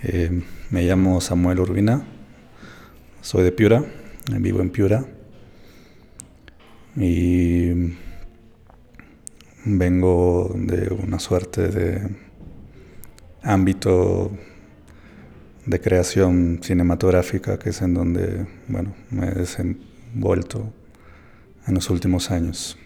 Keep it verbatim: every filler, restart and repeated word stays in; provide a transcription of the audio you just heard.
Eh, me llamo Samuel Urbina, soy de Piura, vivo en Piura y vengo de una suerte de ámbito de creación cinematográfica, que es en donde, bueno, me he desenvuelto en los últimos años.